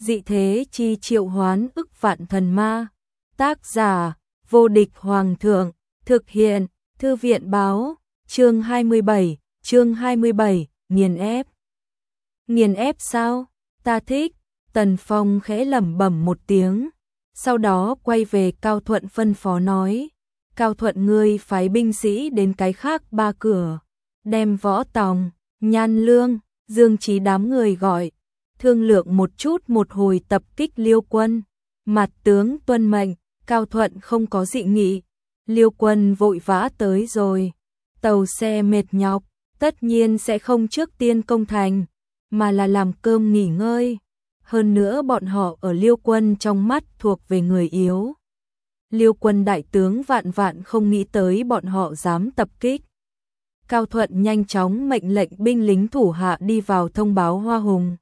dị thế chi triệu hoán ức vạn thần ma. Tác giả, vô địch hoàng thượng, thực hiện, thư viện báo, chương 27, nghiền ép. Nghiền ép sao? Ta thích. Tần Phong khẽ lẩm bẩm một tiếng, sau đó quay về Cao Thuận phân phó nói. Cao Thuận ngươi phái binh sĩ đến cái khác 3 cửa, đem Võ Tòng, Nhan Lương, Dương Chí đám người gọi, thương lượng một chút một hồi tập kích Liêu quân. Mặt tướng tuân mệnh. Cao Thuận không có dị nghị. Liêu quân vội vã tới rồi, tàu xe mệt nhọc, tất nhiên sẽ không trước tiên công thành, mà là làm cơm nghỉ ngơi. Hơn nữa bọn họ ở Liêu quân trong mắt thuộc về người yếu. Liêu quân đại tướng vạn vạn không nghĩ tới bọn họ dám tập kích. Cao Thuận nhanh chóng mệnh lệnh binh lính thủ hạ đi vào thông báo Hoa Hùng.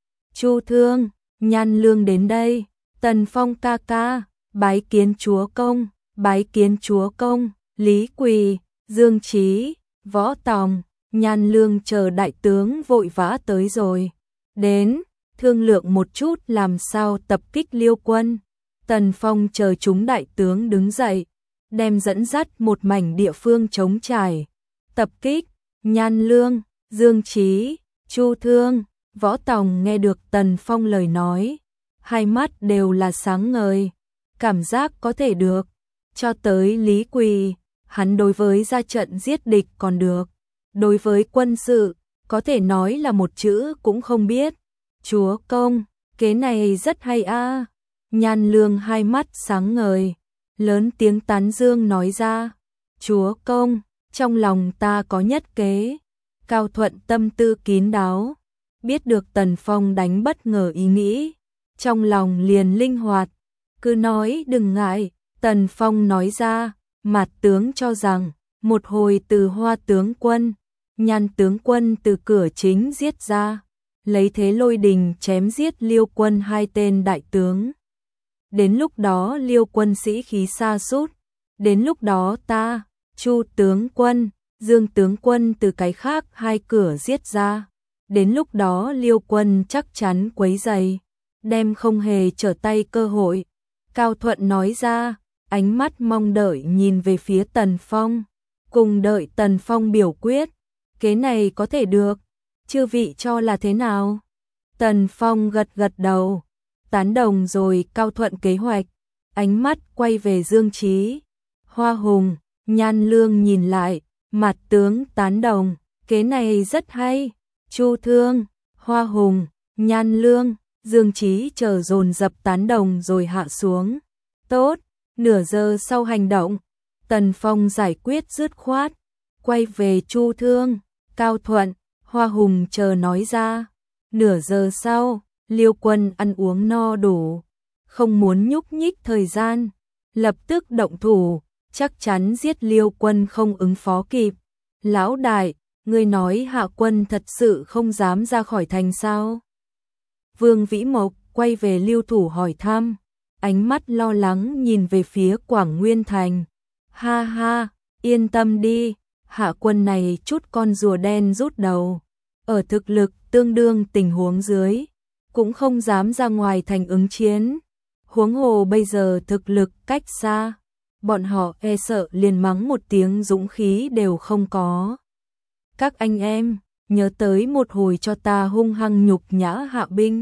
Chu Thương, Nhan Lương đến đây. Tần Phong ca ca, bái kiến chúa công, bái kiến chúa công. Lý Quỳ, Dương Chí, Võ Tòng, Nhan Lương chờ đại tướng vội vã tới rồi. Đến, thương lượng một chút làm sao tập kích Liêu quân. Tần Phong chờ chúng đại tướng đứng dậy, đem dẫn dắt một mảnh địa phương trống trải. Tập kích, Nhan Lương, Dương Chí, Chu Thương, Võ Tòng nghe được Tần Phong lời nói, hai mắt đều là sáng ngời, cảm giác có thể được. Cho tới Lý Quỳ, hắn đối với ra trận giết địch còn được, đối với quân sự, có thể nói là một chữ cũng không biết. Chúa công, kế này rất hay a. Nhan Lương hai mắt sáng ngời, lớn tiếng tán dương nói ra. Chúa công, trong lòng ta có nhất kế. Cao Thuận tâm tư kín đáo, biết được Tần Phong đánh bất ngờ ý nghĩ, trong lòng liền linh hoạt. Cứ nói đừng ngại. Tần Phong nói ra, mặt tướng cho rằng, một hồi từ Hoa tướng quân, Nhan tướng quân từ cửa chính giết ra, lấy thế lôi đình chém giết Liêu quân 2 tên đại tướng. Đến lúc đó Liêu quân sĩ khí sa sút, đến lúc đó ta, Chu tướng quân, Dương tướng quân từ cái khác 2 cửa giết ra, đến lúc đó Liêu quân chắc chắn quấy rầy, đem không hề trở tay cơ hội. Cao Thuận nói ra, ánh mắt mong đợi nhìn về phía Tần Phong, cùng đợi Tần Phong biểu quyết. Kế này có thể được, chư vị cho là thế nào? Tần Phong gật gật đầu, tán đồng rồi Cao Thuận kế hoạch, ánh mắt quay về Dương Chí, Hoa Hùng, Nhan Lương nhìn lại, mặt tướng tán đồng, kế này rất hay. Chu Thương, Hoa Hùng, Nhan Lương, Dương Chí chờ dồn dập tán đồng rồi hạ xuống. Tốt, nửa giờ sau hành động, Tần Phong giải quyết dứt khoát, quay về Chu Thương, Cao Thuận, Hoa Hùng chờ nói ra. Nửa giờ sau, Liêu quân ăn uống no đủ, không muốn nhúc nhích thời gian, lập tức động thủ, chắc chắn giết Liêu quân không ứng phó kịp. Lão đại, ngươi nói hạ quân thật sự không dám ra khỏi thành sao? Vương Vĩ Mộc quay về Liêu thủ hỏi thăm, ánh mắt lo lắng nhìn về phía Quảng Nguyên thành. Ha ha, yên tâm đi, hạ quân này chút con rùa đen rút đầu, ở thực lực tương đương tình huống dưới, cũng không dám ra ngoài thành ứng chiến. Huống hồ bây giờ thực lực cách xa, bọn họ e sợ liền mắng một tiếng dũng khí đều không có. Các anh em, nhớ tới một hồi cho ta hung hăng nhục nhã hạ binh.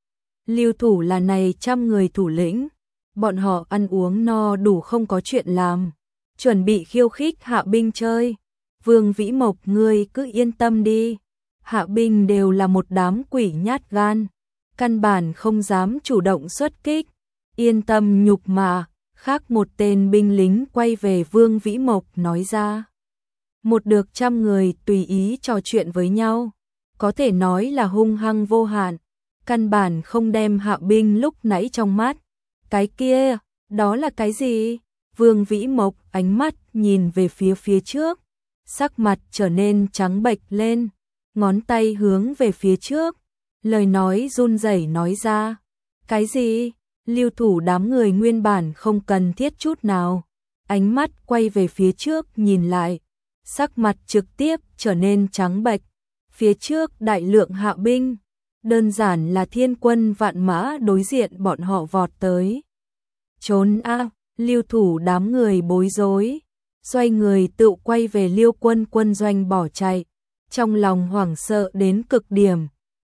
Lưu thủ là này 100 người thủ lĩnh, bọn họ ăn uống no đủ không có chuyện làm, chuẩn bị khiêu khích hạ binh chơi. Vương Vĩ Mộc ngươi cứ yên tâm đi, hạ binh đều là một đám quỷ nhát gan, căn bản không dám chủ động xuất kích, yên tâm nhục mà. Khác một tên binh lính quay về Vương Vĩ Mộc nói ra. Một được 100 người tùy ý trò chuyện với nhau, có thể nói là hung hăng vô hạn, căn bản không đem hạ binh lúc nãy trong mắt. Cái kia, đó là cái gì? Vương Vĩ Mộc ánh mắt nhìn về phía trước, sắc mặt trở nên trắng bệch lên, ngón tay hướng về phía trước, lời nói run rẩy nói ra. Cái gì? Lưu thủ đám người nguyên bản không cần thiết chút nào, ánh mắt quay về phía trước nhìn lại, sắc mặt trực tiếp trở nên trắng bệch. Phía trước đại lượng hạ binh, đơn giản là thiên quân vạn mã đối diện bọn họ vọt tới. Trốn a, Lưu Thủ đám người bối rối, xoay người tự quay về Liêu Quân quân doanh bỏ chạy, trong lòng hoảng sợ đến cực điểm.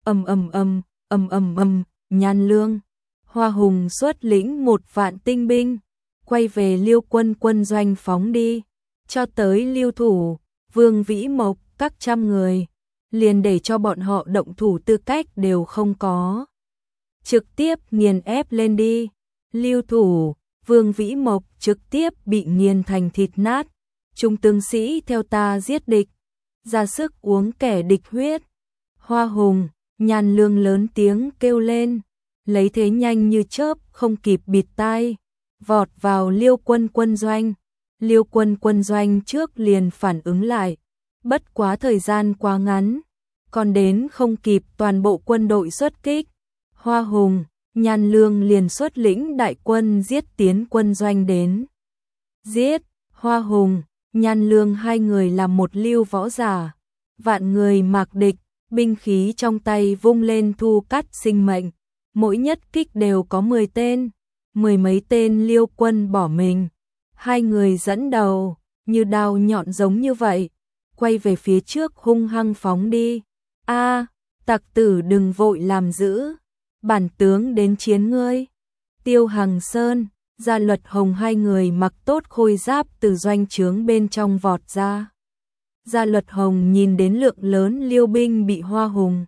Nhan Lương, Hoa Hùng xuất lĩnh 1.000 tinh binh, quay về Liêu Quân quân doanh phóng đi, cho tới Lưu Thủ, Vương Vĩ Mộc, các trăm người, liền để cho bọn họ động thủ tư cách đều không có. Trực tiếp nghiền ép lên đi, Lưu Thủ, Vương Vĩ Mộc trực tiếp bị nghiền thành thịt nát, chúng tướng sĩ theo ta giết địch, ra sức uống kẻ địch huyết. Hoa Hùng, Nhan Lương lớn tiếng kêu lên, lấy thế nhanh như chớp không kịp bịt tai, vọt vào Liêu Quân quân doanh. Liêu Quân quân doanh trước liền phản ứng lại, bất quá thời gian quá ngắn, còn đến không kịp toàn bộ quân đội xuất kích. Hoa Hùng, Nhan Lương liền xuất lĩnh đại quân giết tiến quân doanh đến. Giết, Hoa Hùng, Nhan Lương hai người là một lưu võ giả, vạn người mạc địch, binh khí trong tay vung lên thu cắt sinh mệnh, mỗi nhất kích đều có 10 tên, 10 mấy tên Liêu quân bỏ mình. Hai người dẫn đầu, như đao nhọn giống như vậy, quay về phía trước hung hăng phóng đi. A, tặc tử đừng vội làm dữ, bản tướng đến chiến ngươi. Tiêu Hằng Sơn, Gia Luật Hồng hai người mặc tốt khôi giáp từ doanh trướng bên trong vọt ra. Gia Luật Hồng nhìn đến lượng lớn Liêu binh bị Hoa Hùng,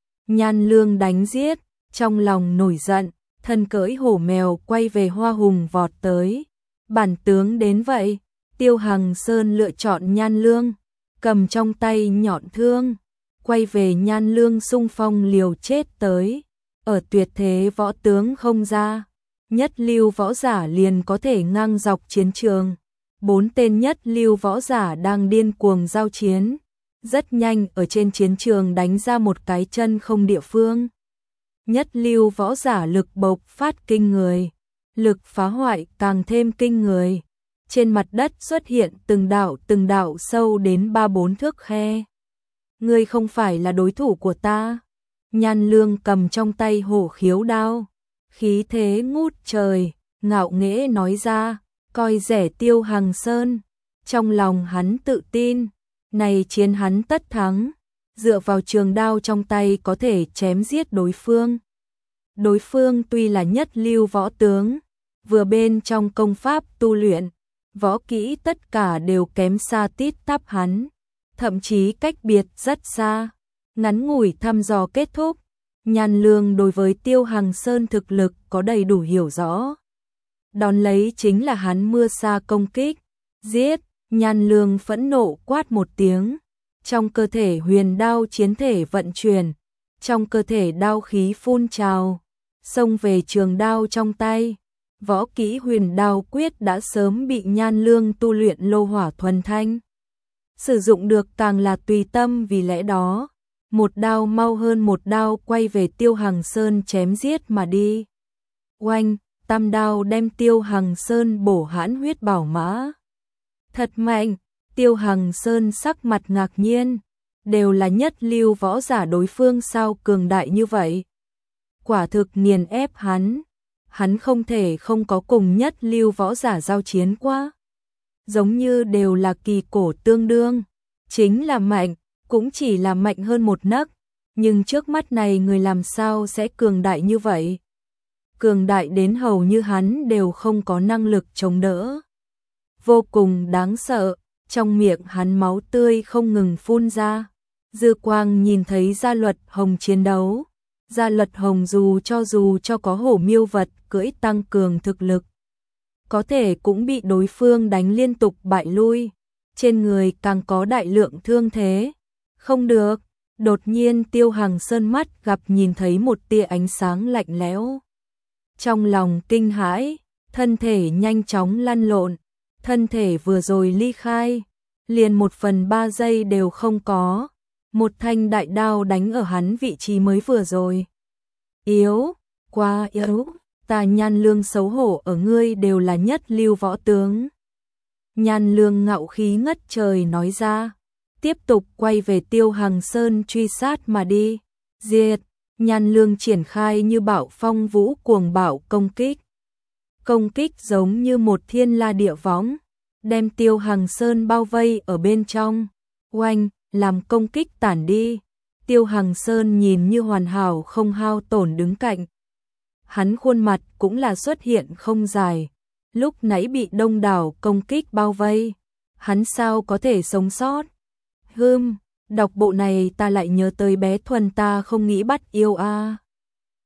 Nhan Lương đánh giết, trong lòng nổi giận, thân cưỡi hổ mèo quay về Hoa Hùng vọt tới. Bản tướng đến vậy, Tiêu Hằng Sơn lựa chọn Nhan Lương, cầm trong tay nhọn thương, quay về Nhan Lương xung phong liều chết tới. Ở tuyệt thế võ tướng không ra, nhất lưu võ giả liền có thể ngang dọc chiến trường. 4 tên nhất lưu võ giả đang điên cuồng giao chiến, rất nhanh ở trên chiến trường đánh ra một cái chân không địa phương. Nhất lưu võ giả lực bộc phát kinh người, lực phá hoại càng thêm kinh người. Trên mặt đất xuất hiện từng đạo sâu đến 3-4 thước khe. Ngươi không phải là đối thủ của ta. Nhan Lương cầm trong tay hổ khiếu đao, khí thế ngút trời, ngạo nghễ nói ra, coi rẻ Tiêu Hằng Sơn. Trong lòng hắn tự tin, này chiến hắn tất thắng, dựa vào trường đao trong tay có thể chém giết đối phương. Đối phương tuy là nhất lưu võ tướng, vừa bên trong công pháp tu luyện, võ kỹ tất cả đều kém xa tít tắp hắn, thậm chí cách biệt rất xa. Ngắn ngủi thăm dò kết thúc, Nhan Lương đối với Tiêu Hằng Sơn thực lực có đầy đủ hiểu rõ. Đón lấy chính là hắn mưa sa công kích, giết. Nhan Lương phẫn nộ quát một tiếng, trong cơ thể huyền đao chiến thể vận chuyển, trong cơ thể đao khí phun trào, xông về trường đao trong tay. Võ kỹ huyền đao quyết đã sớm bị Nhan Lương tu luyện lô hỏa thuần thanh, sử dụng được càng là tùy tâm, vì lẽ đó một đao mau hơn một đao quay về Tiêu Hằng Sơn chém giết mà đi. Oanh, tam đao đem Tiêu Hằng Sơn bổ hãn huyết bảo mã. Thật mạnh, Tiêu Hằng Sơn sắc mặt ngạc nhiên, đều là nhất lưu võ giả, đối phương sao cường đại như vậy. Quả thực nghiền ép hắn không thể không có cùng nhất lưu võ giả giao chiến qua. Giống như đều là kỳ cổ tương đương, chính là mạnh, cũng chỉ là mạnh hơn một nấc, nhưng trước mắt này người làm sao sẽ cường đại như vậy? Cường đại đến hầu như hắn đều không có năng lực chống đỡ. Vô cùng đáng sợ, trong miệng hắn máu tươi không ngừng phun ra. Dư Quang nhìn thấy Gia Luật Hồng chiến đấu. Gia Luật Hồng dù cho có hổ miêu vật cưỡi tăng cường thực lực, có thể cũng bị đối phương đánh liên tục bại lui, trên người càng có đại lượng thương thế. Không được, đột nhiên Tiêu Hằng Sơn mắt gặp nhìn thấy một tia ánh sáng lạnh lẽo. Trong lòng kinh hãi, thân thể nhanh chóng lăn lộn, thân thể vừa rồi ly khai, liền 1/3 giây đều không có. Một thanh đại đao đánh ở hắn vị trí mới vừa rồi. Yếu, quá yếu, ta Nhan Lương xấu hổ ở ngươi đều là nhất lưu võ tướng. Nhan Lương ngạo khí ngất trời nói ra, tiếp tục quay về Tiêu Hằng Sơn truy sát mà đi. Diệt, Nhan Lương triển khai như bạo phong vũ cuồng bạo công kích. Công kích giống như một thiên la địa võng, đem Tiêu Hằng Sơn bao vây ở bên trong. Oanh, làm công kích tản đi. Tiêu Hằng Sơn nhìn như hoàn hảo không hao tổn đứng cạnh. Hắn khuôn mặt cũng là xuất hiện không dài. Lúc nãy bị đông đảo công kích bao vây, hắn sao có thể sống sót? Đọc bộ này ta lại nhớ tới bé Thuần ta không nghĩ bắt yêu a.